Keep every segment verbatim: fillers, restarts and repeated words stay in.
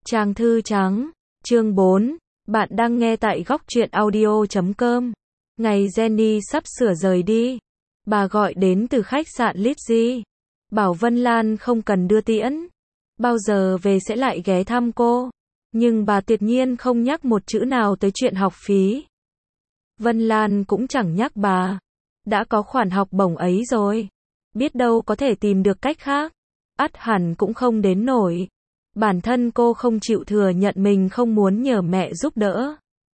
Trang thư trắng, chương bốn, bạn đang nghe tại góc truyện audio chấm com. Ngày Jenny sắp sửa rời đi, bà gọi đến từ khách sạn Lizzy, bảo Vân Lan không cần đưa tiễn, bao giờ về sẽ lại ghé thăm cô, nhưng bà tuyệt nhiên không nhắc một chữ nào tới chuyện học phí. Vân Lan cũng chẳng nhắc bà, đã có khoản học bổng ấy rồi, biết đâu có thể tìm được cách khác, ắt hẳn cũng không đến nổi. Bản thân cô không chịu thừa nhận mình không muốn nhờ mẹ giúp đỡ.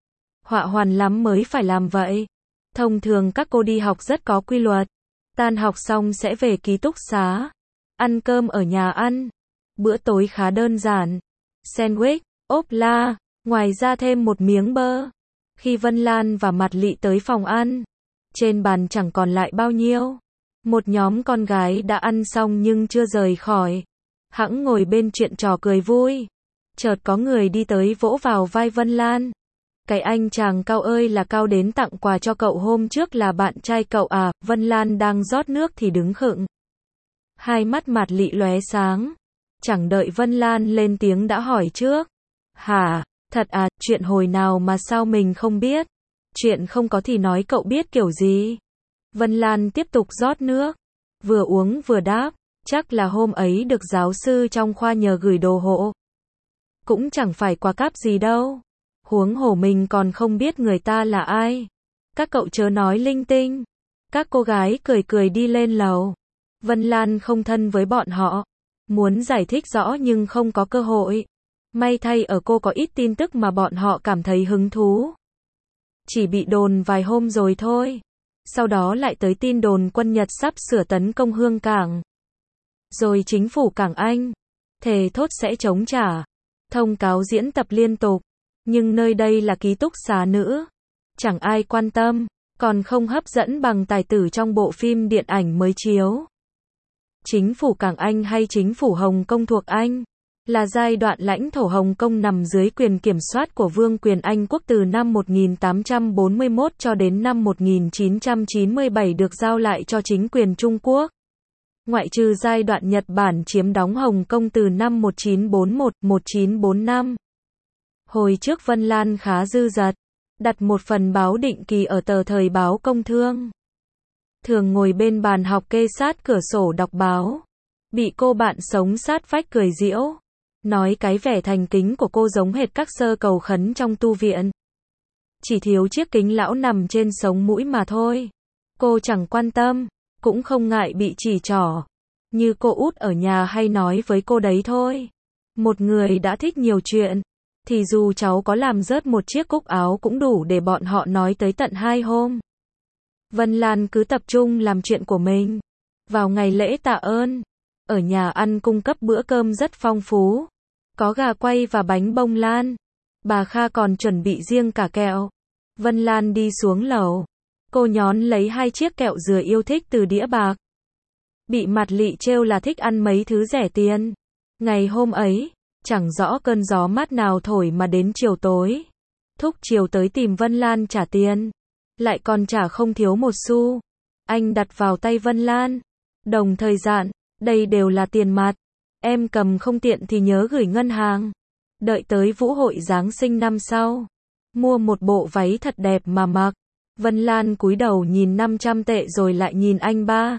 Họa hoàn lắm mới phải làm vậy. Thông thường các cô đi học rất có quy luật. Tan học xong sẽ về ký túc xá. Ăn cơm ở nhà ăn. Bữa tối khá đơn giản. Sandwich, ốp la, ngoài ra thêm một miếng bơ. Khi Vân Lan và Mạt Lị tới phòng ăn, trên bàn chẳng còn lại bao nhiêu. Một nhóm con gái đã ăn xong nhưng chưa rời khỏi. Hẵng ngồi bên chuyện trò cười vui. Chợt có người đi tới vỗ vào vai Vân Lan. Cái anh chàng Cao ơi là Cao đến tặng quà cho cậu hôm trước là bạn trai cậu à? Vân Lan đang rót nước thì đứng khựng. Hai mắt Mạt Lị lóe sáng. Chẳng đợi Vân Lan lên tiếng đã hỏi trước. Hả, thật à, chuyện hồi nào mà sao mình không biết? Chuyện không có thì nói cậu biết kiểu gì? Vân Lan tiếp tục rót nước. Vừa uống vừa đáp. Chắc là hôm ấy được giáo sư trong khoa nhờ gửi đồ hộ. Cũng chẳng phải quà cáp gì đâu. Huống hồ mình còn không biết người ta là ai. Các cậu chớ nói linh tinh. Các cô gái cười cười đi lên lầu. Vân Lan không thân với bọn họ. Muốn giải thích rõ nhưng không có cơ hội. May thay ở cô có ít tin tức mà bọn họ cảm thấy hứng thú. Chỉ bị đồn vài hôm rồi thôi. Sau đó lại tới tin đồn quân Nhật sắp sửa tấn công Hương Cảng. Rồi chính phủ Cảng Anh thề thốt sẽ chống trả. Thông cáo diễn tập liên tục. Nhưng nơi đây là ký túc xá nữ. Chẳng ai quan tâm. Còn không hấp dẫn bằng tài tử trong bộ phim điện ảnh mới chiếu. Chính phủ Cảng Anh hay chính phủ Hồng Kông thuộc Anh là giai đoạn lãnh thổ Hồng Kông nằm dưới quyền kiểm soát của Vương quyền Anh quốc từ năm một nghìn tám trăm bốn mươi mốt cho đến năm một nghìn chín trăm chín mươi bảy được giao lại cho chính quyền Trung Quốc. Ngoại trừ giai đoạn Nhật Bản chiếm đóng Hồng Kông từ năm một nghìn chín trăm bốn mươi mốt đến một nghìn chín trăm bốn mươi lăm. Hồi trước Vân Lan khá dư dật, đặt một phần báo định kỳ ở tờ Thời báo Công thương. Thường ngồi bên bàn học kê sát cửa sổ đọc báo. Bị cô bạn sống sát vách cười giễu. Nói cái vẻ thành kính của cô giống hệt các sơ cầu khấn trong tu viện. Chỉ thiếu chiếc kính lão nằm trên sống mũi mà thôi. Cô chẳng quan tâm. Cũng không ngại bị chỉ trỏ. Như cô út ở nhà hay nói với cô đấy thôi. Một người đã thích nhiều chuyện. Thì dù cháu có làm rớt một chiếc cúc áo cũng đủ để bọn họ nói tới tận hai hôm. Vân Lan cứ tập trung làm chuyện của mình. Vào ngày lễ tạ ơn, ở nhà ăn cung cấp bữa cơm rất phong phú. Có gà quay và bánh bông lan. Bà Kha còn chuẩn bị riêng cả kẹo. Vân Lan đi xuống lầu. Cô nhón lấy hai chiếc kẹo dừa yêu thích từ đĩa bạc. Bị Mạt Lị trêu là thích ăn mấy thứ rẻ tiền. Ngày hôm ấy, chẳng rõ cơn gió mát nào thổi mà đến chiều tối. Thúc chiều tới tìm Vân Lan trả tiền. Lại còn trả không thiếu một xu. Anh đặt vào tay Vân Lan. Đồng thời dặn, đây đều là tiền mặt. Em cầm không tiện thì nhớ gửi ngân hàng. Đợi tới vũ hội Giáng sinh năm sau. Mua một bộ váy thật đẹp mà mặc. Vân Lan cúi đầu nhìn năm trăm tệ rồi lại nhìn anh ba.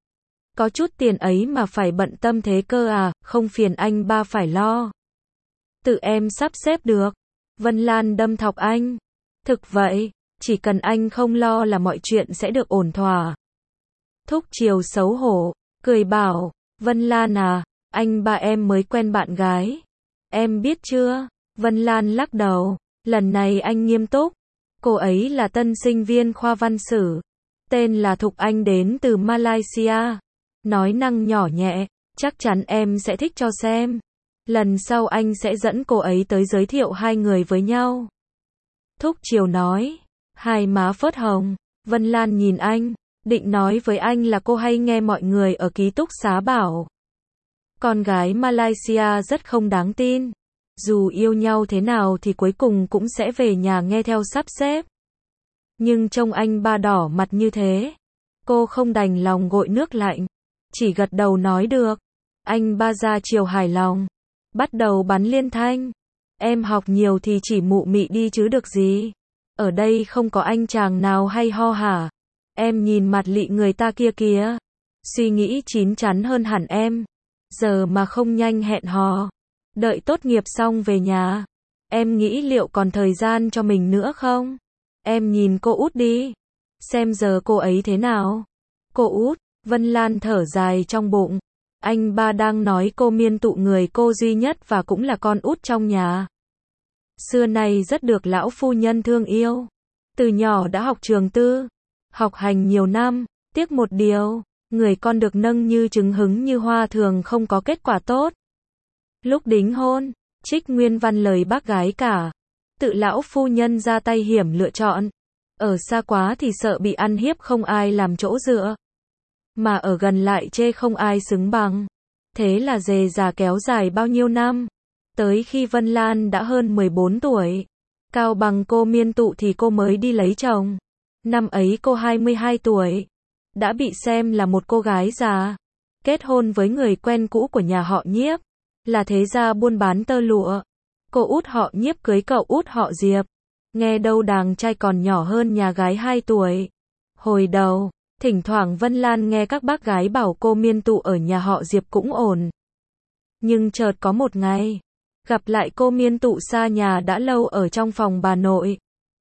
Có chút tiền ấy mà phải bận tâm thế cơ à, không phiền anh ba phải lo. Tự em sắp xếp được. Vân Lan đâm thọc anh. Thực vậy, chỉ cần anh không lo là mọi chuyện sẽ được ổn thỏa. Thúc chiều xấu hổ, cười bảo, Vân Lan à, anh ba em mới quen bạn gái. Em biết chưa? Vân Lan lắc đầu, lần này anh nghiêm túc. Cô ấy là tân sinh viên khoa văn sử. Tên là Thục Anh đến từ Malaysia. Nói năng nhỏ nhẹ, chắc chắn em sẽ thích cho xem. Lần sau anh sẽ dẫn cô ấy tới giới thiệu hai người với nhau. Thúc chiều nói, hai má phớt hồng. Vân Lan nhìn anh, định nói với anh là cô hay nghe mọi người ở ký túc xá bảo. Con gái Malaysia rất không đáng tin. Dù yêu nhau thế nào thì cuối cùng cũng sẽ về nhà nghe theo sắp xếp. Nhưng trông anh ba đỏ mặt như thế. Cô không đành lòng gội nước lạnh. Chỉ gật đầu nói được. Anh ba ra chiều hài lòng. Bắt đầu bắn liên thanh. Em học nhiều thì chỉ mụ mị đi chứ được gì. Ở đây không có anh chàng nào hay ho hả? Em nhìn mặt lị người ta kia kìa. Suy nghĩ chín chắn hơn hẳn em. Giờ mà không nhanh hẹn hò. Đợi tốt nghiệp xong về nhà. Em nghĩ liệu còn thời gian cho mình nữa không? Em nhìn cô út đi. Xem giờ cô ấy thế nào? Cô út, Vân Lan thở dài trong bụng. Anh ba đang nói cô Miên Tụ người cô duy nhất và cũng là con út trong nhà. Xưa nay rất được lão phu nhân thương yêu. Từ nhỏ đã học trường tư. Học hành nhiều năm. Tiếc một điều, người con được nâng như trứng hứng như hoa thường không có kết quả tốt. Lúc đính hôn, trích nguyên văn lời bác gái cả. Tự lão phu nhân ra tay hiểm lựa chọn. Ở xa quá thì sợ bị ăn hiếp không ai làm chỗ dựa. Mà ở gần lại chê không ai xứng bằng. Thế là dề già kéo dài bao nhiêu năm. Tới khi Vân Lan đã hơn mười bốn tuổi. Cao bằng cô Miên Tụ thì cô mới đi lấy chồng. Năm ấy cô hai mươi hai tuổi. Đã bị xem là một cô gái già. Kết hôn với người quen cũ của nhà họ Nhiếp. Là thế gia buôn bán tơ lụa. Cô út họ Nhiếp cưới cậu út họ Diệp. Nghe đâu đàng trai còn nhỏ hơn nhà gái hai tuổi. Hồi đầu, thỉnh thoảng Vân Lan nghe các bác gái bảo cô Miên Tụ ở nhà họ Diệp cũng ổn. Nhưng chợt có một ngày, gặp lại cô Miên Tụ xa nhà đã lâu ở trong phòng bà nội.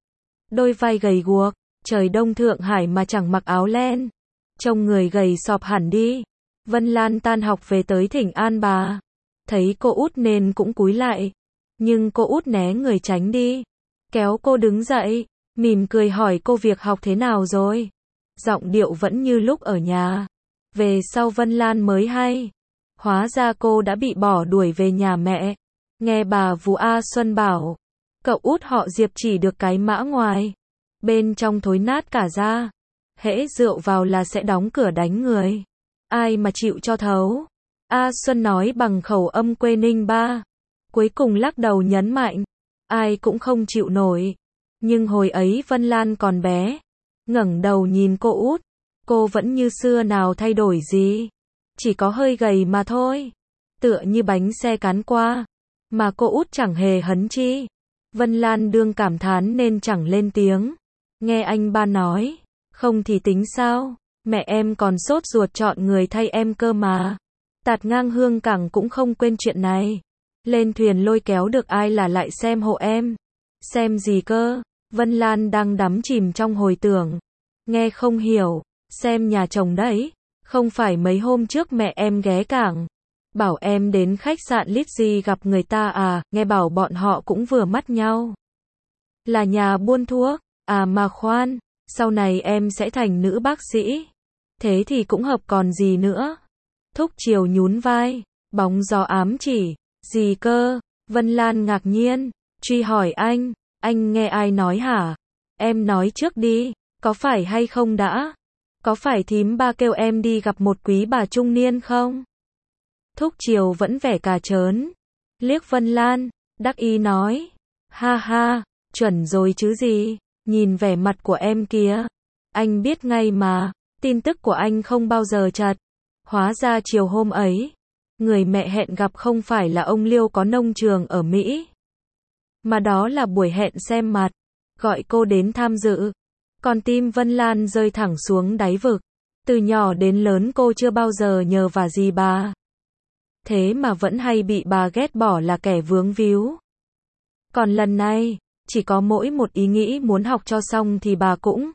Đôi vai gầy guộc, trời đông Thượng Hải mà chẳng mặc áo len. Trông người gầy sọp hẳn đi. Vân Lan tan học về tới thỉnh an bà. Thấy cô út nên cũng cúi lại. Nhưng cô út né người tránh đi. Kéo cô đứng dậy, mỉm cười hỏi cô việc học thế nào rồi. Giọng điệu vẫn như lúc ở nhà. Về sau Vân Lan mới hay. Hóa ra cô đã bị bỏ đuổi về nhà mẹ. Nghe bà Vú A Xuân bảo. Cậu út họ Diệp chỉ được cái mã ngoài. Bên trong thối nát cả ra. Hễ rượu vào là sẽ đóng cửa đánh người. Ai mà chịu cho thấu. A Xuân nói bằng khẩu âm quê Ninh Ba. Cuối cùng lắc đầu nhấn mạnh. Ai cũng không chịu nổi. Nhưng hồi ấy Vân Lan còn bé. Ngẩng đầu nhìn cô út. Cô vẫn như xưa nào thay đổi gì. Chỉ có hơi gầy mà thôi. Tựa như bánh xe cán qua. Mà cô út chẳng hề hấn chi. Vân Lan đương cảm thán nên chẳng lên tiếng. Nghe anh ba nói. Không thì tính sao. Mẹ em còn sốt ruột chọn người thay em cơ mà. Tạt ngang hương cảng cũng không quên chuyện này. Lên thuyền lôi kéo được ai là lại xem hộ em. Xem gì cơ? Vân Lan đang đắm chìm trong hồi tưởng. Nghe không hiểu. Xem nhà chồng đấy. Không phải mấy hôm trước mẹ em ghé cảng. Bảo em đến khách sạn Litzy gặp người ta à. Nghe bảo bọn họ cũng vừa mắt nhau. Là nhà buôn thuốc. À mà khoan. Sau này em sẽ thành nữ bác sĩ. Thế thì cũng hợp còn gì nữa. Thúc Chiều nhún vai. Bóng gió ám chỉ. Gì cơ? Vân Lan ngạc nhiên. Truy hỏi anh. Anh nghe ai nói hả? Em nói trước đi. Có phải hay không đã? Có phải thím ba kêu em đi gặp một quý bà trung niên không? Thúc Chiều vẫn vẻ cà trớn. Liếc Vân Lan. Đắc ý nói. Ha ha. Chuẩn rồi chứ gì. Nhìn vẻ mặt của em kìa. Anh biết ngay mà. Tin tức của anh không bao giờ chật. Hóa ra chiều hôm ấy. Người mẹ hẹn gặp không phải là ông Liêu có nông trường ở Mỹ. Mà đó là buổi hẹn xem mặt. Gọi cô đến tham dự. Còn tim Vân Lan rơi thẳng xuống đáy vực. Từ nhỏ đến lớn cô chưa bao giờ nhờ vả gì bà. Thế mà vẫn hay bị bà ghét bỏ là kẻ vướng víu. Còn lần này, chỉ có mỗi một ý nghĩ muốn học cho xong thì bà cũng.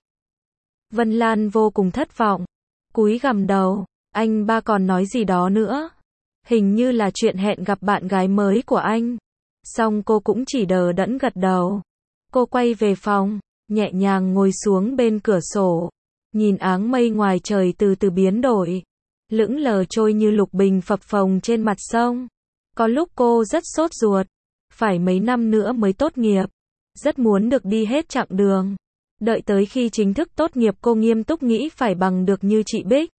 Vân Lan vô cùng thất vọng. Cúi gằm đầu. Anh ba còn nói gì đó nữa. Hình như là chuyện hẹn gặp bạn gái mới của anh. Xong cô cũng chỉ đờ đẫn gật đầu. Cô quay về phòng, nhẹ nhàng ngồi xuống bên cửa sổ. Nhìn áng mây ngoài trời từ từ biến đổi. Lững lờ trôi như lục bình phập phồng trên mặt sông. Có lúc cô rất sốt ruột. Phải mấy năm nữa mới tốt nghiệp. Rất muốn được đi hết chặng đường. Đợi tới khi chính thức tốt nghiệp cô nghiêm túc nghĩ phải bằng được như chị Bích.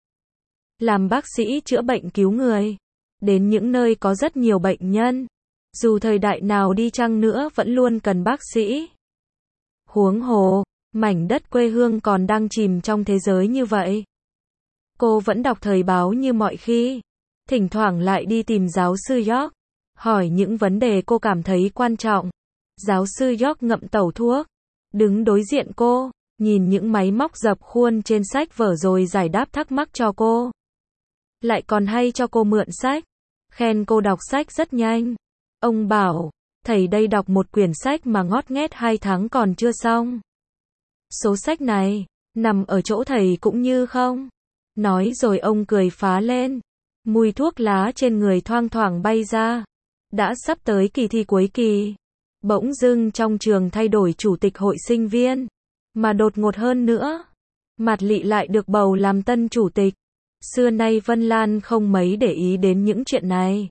Làm bác sĩ chữa bệnh cứu người. Đến những nơi có rất nhiều bệnh nhân. Dù thời đại nào đi chăng nữa vẫn luôn cần bác sĩ. Huống hồ, mảnh đất quê hương còn đang chìm trong thế giới như vậy. Cô vẫn đọc thời báo như mọi khi. Thỉnh thoảng lại đi tìm giáo sư York. hỏi những vấn đề cô cảm thấy quan trọng. Giáo sư York ngậm tẩu thuốc, đứng đối diện cô, nhìn những máy móc dập khuôn trên sách vở rồi giải đáp thắc mắc cho cô. Lại còn hay cho cô mượn sách, khen cô đọc sách rất nhanh. Ông bảo, thầy đây đọc một quyển sách mà ngót nghét hai tháng còn chưa xong. Số sách này, nằm ở chỗ thầy cũng như không. Nói rồi ông cười phá lên. Mùi thuốc lá trên người thoang thoảng bay ra. Đã sắp tới kỳ thi cuối kỳ. Bỗng dưng trong trường thay đổi chủ tịch hội sinh viên. Mà đột ngột hơn nữa, Mạt Lị lại được bầu làm tân chủ tịch. Xưa nay Vân Lan không mấy để ý đến những chuyện này.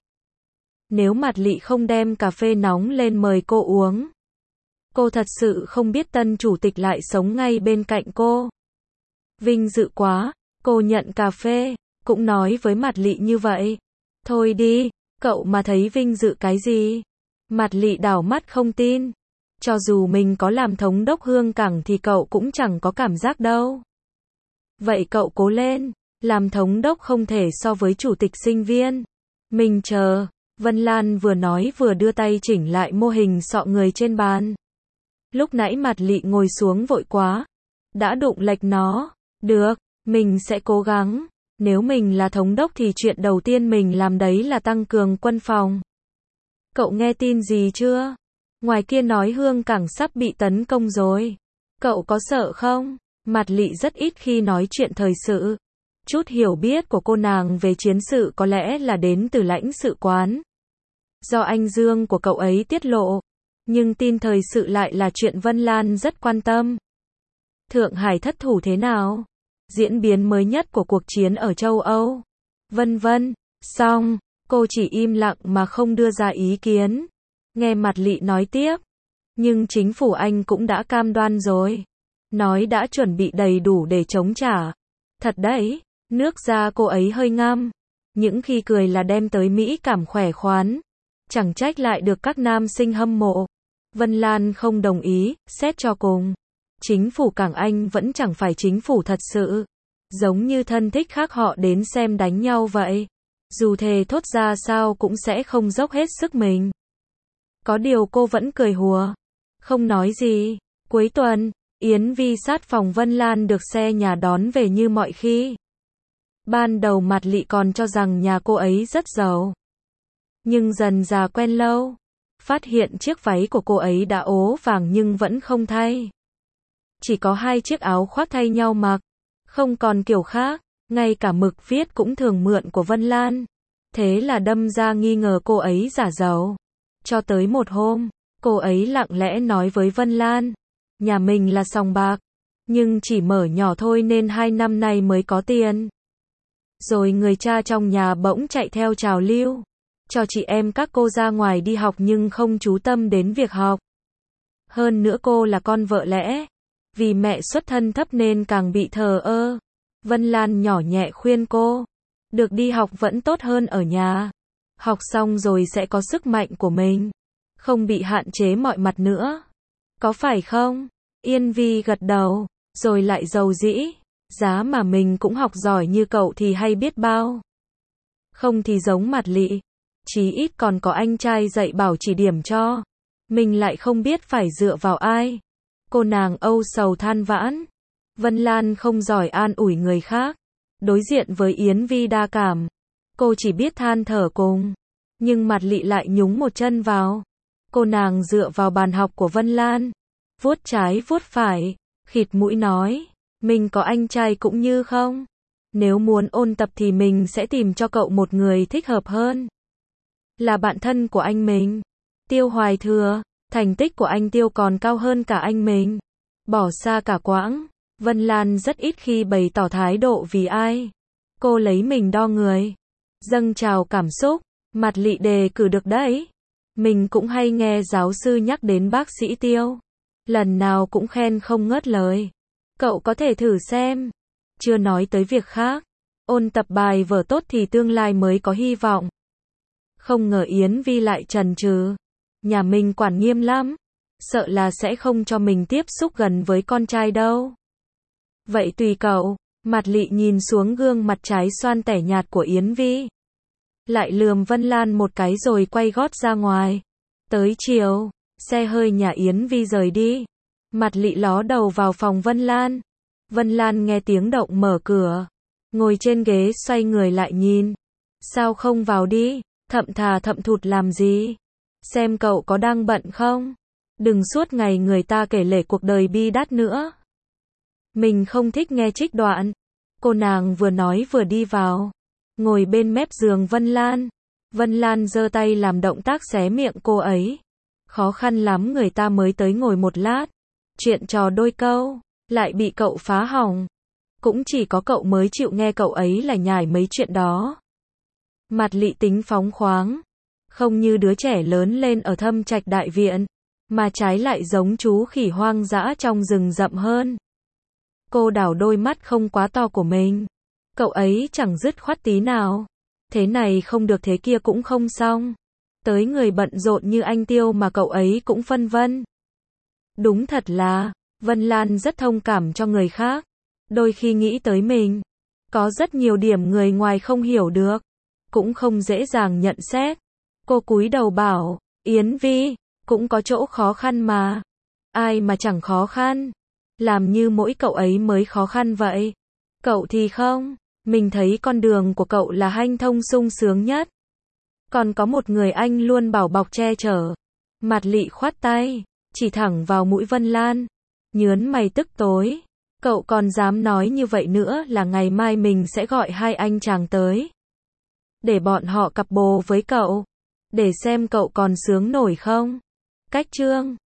Nếu Mạt Lị không đem cà phê nóng lên mời cô uống, cô thật sự không biết tân chủ tịch lại sống ngay bên cạnh cô. Vinh dự quá, cô nhận cà phê, cũng nói với Mạt Lị như vậy. Thôi đi, cậu mà thấy vinh dự cái gì? Mạt Lị đảo mắt không tin. Cho dù mình có làm thống đốc Hương Cảng thì cậu cũng chẳng có cảm giác đâu. Vậy cậu cố lên, làm thống đốc không thể so với chủ tịch sinh viên. Mình chờ. Vân Lan vừa nói vừa đưa tay chỉnh lại mô hình sọ người trên bàn. Lúc nãy Mạt Lị ngồi xuống vội quá, đã đụng lệch nó. Được, mình sẽ cố gắng. Nếu mình là thống đốc thì chuyện đầu tiên mình làm đấy là tăng cường quân phòng. Cậu nghe tin gì chưa? Ngoài kia nói Hương Cảng sắp bị tấn công rồi. Cậu có sợ không? Mạt Lị rất ít khi nói chuyện thời sự. Chút hiểu biết của cô nàng về chiến sự có lẽ là đến từ lãnh sự quán. Do anh Dương của cậu ấy tiết lộ. Nhưng tin thời sự lại là chuyện Vân Lan rất quan tâm. Thượng Hải thất thủ thế nào? Diễn biến mới nhất của cuộc chiến ở châu Âu. Vân vân. Xong, cô chỉ im lặng mà không đưa ra ý kiến. Nghe Mạt Lị nói tiếp. Nhưng chính phủ Anh cũng đã cam đoan rồi. Nói đã chuẩn bị đầy đủ để chống trả. Thật đấy, nước da cô ấy hơi ngăm. Những khi cười là đem tới mỹ cảm khỏe khoắn. Chẳng trách lại được các nam sinh hâm mộ. Vân Lan không đồng ý, xét cho cùng. Chính phủ Cảng Anh vẫn chẳng phải chính phủ thật sự. Giống như thân thích khác họ đến xem đánh nhau vậy. Dù thề thốt ra sao cũng sẽ không dốc hết sức mình. Có điều cô vẫn cười hùa. Không nói gì. Cuối tuần, Yến Vi sát phòng Vân Lan được xe nhà đón về như mọi khi. Ban đầu Mạt Lị còn cho rằng nhà cô ấy rất giàu. Nhưng dần dà quen lâu, phát hiện chiếc váy của cô ấy đã ố vàng nhưng vẫn không thay. Chỉ có hai chiếc áo khoác thay nhau mặc, không còn kiểu khác, ngay cả mực viết cũng thường mượn của Vân Lan. Thế là đâm ra nghi ngờ cô ấy giả giàu. Cho tới một hôm, cô ấy lặng lẽ nói với Vân Lan, nhà mình là sòng bạc, nhưng chỉ mở nhỏ thôi nên hai năm nay mới có tiền. Rồi người cha trong nhà bỗng chạy theo trào lưu, cho chị em các cô ra ngoài đi học nhưng không chú tâm đến việc học. Hơn nữa cô là con vợ lẽ, vì mẹ xuất thân thấp nên càng bị thờ ơ. Vân Lan nhỏ nhẹ khuyên cô, được đi học vẫn tốt hơn ở nhà. Học xong rồi sẽ có sức mạnh của mình, không bị hạn chế mọi mặt nữa. Có phải không? Yên Vi gật đầu, rồi lại dầu dĩ, giá mà mình cũng học giỏi như cậu thì hay biết bao. Không thì giống Mạt Lị, chí ít còn có anh trai dạy bảo chỉ điểm cho. Mình lại không biết phải dựa vào ai. Cô nàng âu sầu than vãn. Vân Lan không giỏi an ủi người khác. Đối diện với Yến Vi đa cảm, cô chỉ biết than thở cùng. Nhưng Mạt Lị lại nhúng một chân vào. Cô nàng dựa vào bàn học của Vân Lan, vuốt trái vuốt phải, khịt mũi nói, mình có anh trai cũng như không? Nếu muốn ôn tập thì mình sẽ tìm cho cậu một người thích hợp hơn. Là bạn thân của anh mình. Tiêu Hoài Thừa, thành tích của anh Tiêu còn cao hơn cả anh mình. Bỏ xa cả quãng. Vân Lan rất ít khi bày tỏ thái độ vì ai. Cô lấy mình đo người. Dâng trào cảm xúc. Mạt Lị đề cử được đấy. Mình cũng hay nghe giáo sư nhắc đến bác sĩ Tiêu. Lần nào cũng khen không ngớt lời. Cậu có thể thử xem. Chưa nói tới việc khác. Ôn tập bài vở tốt thì tương lai mới có hy vọng. Không ngờ Yến Vi lại chần chừ. Nhà mình quản nghiêm lắm. Sợ là sẽ không cho mình tiếp xúc gần với con trai đâu. Vậy tùy cậu. Mạt Lị nhìn xuống gương mặt trái xoan tẻ nhạt của Yến Vi. lại lườm Vân Lan một cái rồi quay gót ra ngoài. Tới chiều, xe hơi nhà Yến Vi rời đi. Mặt Lị ló đầu vào phòng Vân Lan. Vân Lan nghe tiếng động mở cửa, ngồi trên ghế xoay người lại nhìn. Sao không vào đi, thậm thà thậm thụt làm gì? Xem cậu có đang bận không? Đừng suốt ngày người ta kể lể cuộc đời bi đát nữa. Mình không thích nghe trích đoạn. Cô nàng vừa nói vừa đi vào, ngồi bên mép giường Vân Lan. Vân Lan giơ tay làm động tác xé miệng cô ấy. Khó khăn lắm người ta mới tới ngồi một lát. Chuyện trò đôi câu, lại bị cậu phá hỏng. Cũng chỉ có cậu mới chịu nghe cậu ấy là nhải mấy chuyện đó. Mặt Lị tính phóng khoáng, không như đứa trẻ lớn lên ở Thâm Trạch đại viện, mà trái lại giống chú khỉ hoang dã trong rừng rậm hơn. Cô đảo đôi mắt không quá to của mình. Cậu ấy chẳng dứt khoát tí nào. Thế này không được thế kia cũng không xong. Tới người bận rộn như anh Tiêu mà cậu ấy cũng phân vân. Đúng thật là, Vân Lan rất thông cảm cho người khác. Đôi khi nghĩ tới mình, có rất nhiều điểm người ngoài không hiểu được, cũng không dễ dàng nhận xét. Cô cúi đầu bảo, Yến Vi, cũng có chỗ khó khăn mà. Ai mà chẳng khó khăn. Làm như mỗi cậu ấy mới khó khăn vậy. Cậu thì không, mình thấy con đường của cậu là hanh thông sung sướng nhất. Còn có một người anh luôn bảo bọc che chở. Mặt Lị khoát tay, chỉ thẳng vào mũi Vân Lan. Nhớn mày tức tối. Cậu còn dám nói như vậy nữa là ngày mai mình sẽ gọi hai anh chàng tới. Để bọn họ cặp bồ với cậu. Để xem cậu còn sướng nổi không. Cách chương